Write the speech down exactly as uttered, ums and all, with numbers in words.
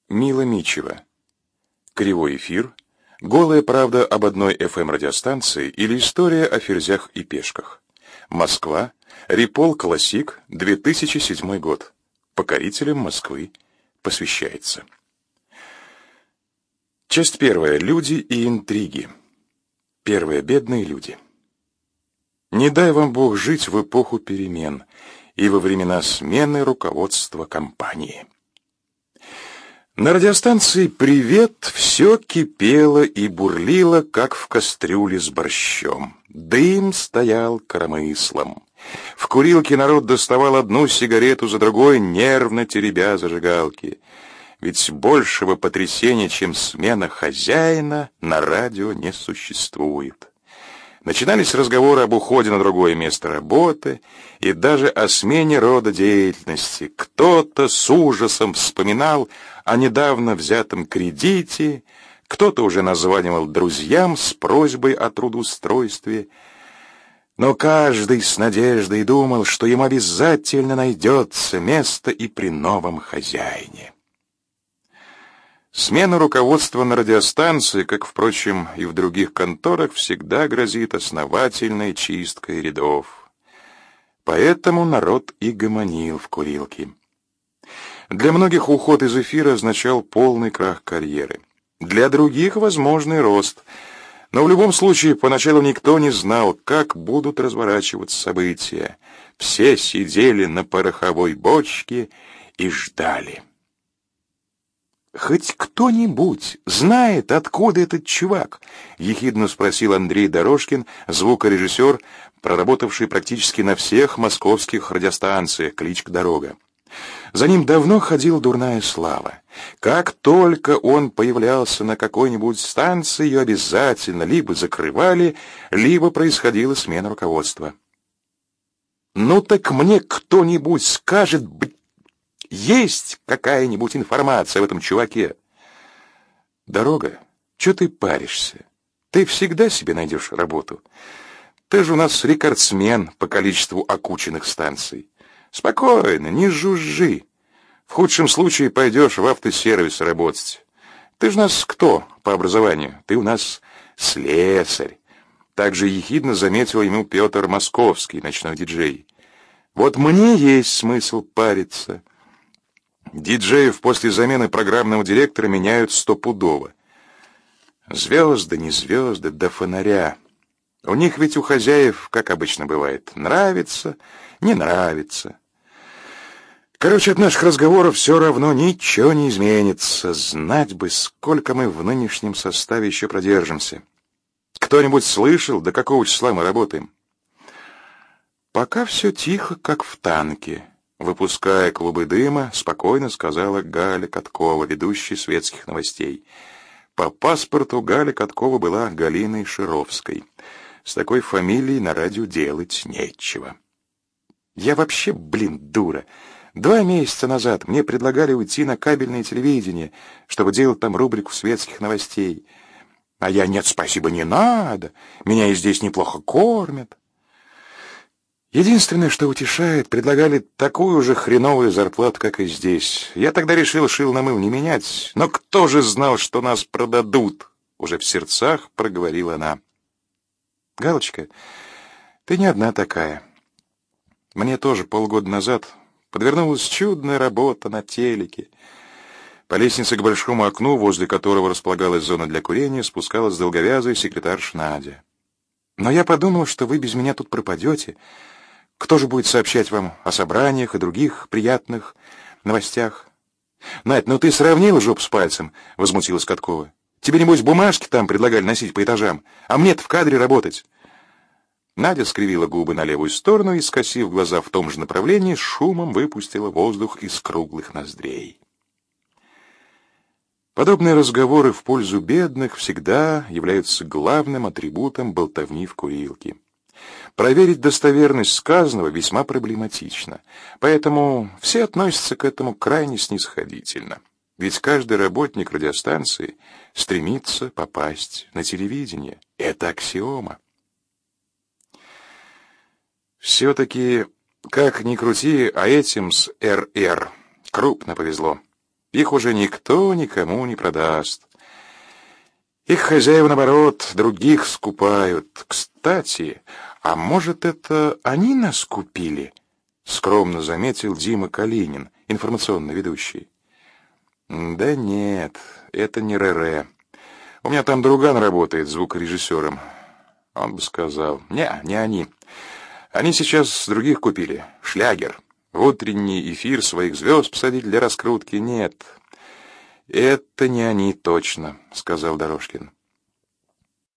Мила Мичева. Кривой эфир. Голая правда об одной эф эм-радиостанции или история о ферзях и пешках. Москва. Рипол Классик. две тысячи седьмой год. Покорителям Москвы посвящается. Часть первая. Люди и интриги. Первые бедные люди. Не дай вам Бог жить в эпоху перемен и во времена смены руководства компании. На радиостанции «Привет» все кипело и бурлило, как в кастрюле с борщом. Дым стоял коромыслом. В курилке народ доставал одну сигарету за другой, нервно теребя зажигалки. Ведь большего потрясения, чем смена хозяина, на радио не существует. Начинались разговоры об уходе на другое место работы и даже о смене рода деятельности. Кто-то с ужасом вспоминал о недавно взятом кредите, кто-то уже названивал друзьям с просьбой о трудоустройстве. Но каждый с надеждой думал, что ему обязательно найдется место и при новом хозяине. Смена руководства на радиостанции, как, впрочем, и в других конторах, всегда грозит основательной чисткой рядов. Поэтому народ и гомонил в курилке. Для многих уход из эфира означал полный крах карьеры. Для других — возможный рост. Но в любом случае поначалу никто не знал, как будут разворачиваться события. Все сидели на пороховой бочке и ждали. «Хоть кто-нибудь знает, откуда этот чувак?» — ехидно спросил Андрей Дорожкин, звукорежиссер, проработавший практически на всех московских радиостанциях, кличка Дорога. За ним давно ходила дурная слава. Как только он появлялся на какой-нибудь станции, ее обязательно либо закрывали, либо происходила смена руководства. «Ну так мне кто-нибудь скажет, блядь, есть какая-нибудь информация об этом чуваке?» «Дорога, что ты паришься? Ты всегда себе найдешь работу. Ты же у нас рекордсмен по количеству окученных станций. Спокойно, не жужжи. В худшем случае пойдешь в автосервис работать. Ты же у нас кто по образованию? Ты у нас слесарь». Также ехидно заметил ему Петр Московский, ночной диджей. «Вот мне есть смысл париться. Диджеев после замены программного директора меняют стопудово. Звезды, не звезды, до фонаря. У них ведь у хозяев, как обычно бывает, нравится, не нравится. Короче, от наших разговоров все равно ничего не изменится. Знать бы, сколько мы в нынешнем составе еще продержимся. Кто-нибудь слышал, до какого числа мы работаем?» «Пока все тихо, как в танке», — выпуская клубы дыма, спокойно сказала Галя Каткова, ведущая светских новостей. По паспорту Галя Каткова была Галиной Шировской. С такой фамилией на радио делать нечего. «Я вообще, блин, дура. Два месяца назад мне предлагали уйти на кабельное телевидение, чтобы делать там рубрику светских новостей. А я: нет, спасибо, не надо. Меня и здесь неплохо кормят. Единственное, что утешает, предлагали такую же хреновую зарплату, как и здесь. Я тогда решил шил на мыл не менять. Но кто же знал, что нас продадут?» Уже в сердцах проговорила она. «Галочка, ты не одна такая. Мне тоже полгода назад подвернулась чудная работа на телеке. По лестнице к большому окну, возле которого располагалась зона для курения, спускалась долговязая секретарша Надя. Но я подумал, что вы без меня тут пропадете. Кто же будет сообщать вам о собраниях и других приятных новостях?» «Надь, ну ты сравнила жопу с пальцем?» — возмутилась Каткова. «Тебе, небось, бумажки там предлагали носить по этажам, а мне-то в кадре работать». Надя скривила губы на левую сторону и, скосив глаза в том же направлении, шумом выпустила воздух из круглых ноздрей. Подобные разговоры в пользу бедных всегда являются главным атрибутом болтовни в курилке. Проверить достоверность сказанного весьма проблематично, поэтому все относятся к этому крайне снисходительно. Ведь каждый работник радиостанции стремится попасть на телевидение. Это аксиома. Все-таки, как ни крути, а этим с эр эр крупно повезло. Их уже никто никому не продаст. Их хозяева, наоборот, других скупают. Кстати, а может, это они нас купили? Скромно заметил Дима Калинин, информационный ведущий. Да нет, это не РР. У меня там друган работает звукорежиссером. Он бы сказал: не, не они. Они сейчас других купили. Шлягер. В утренний эфир своих звезд посадить для раскрутки. Нет, это не они точно, сказал Дорожкин.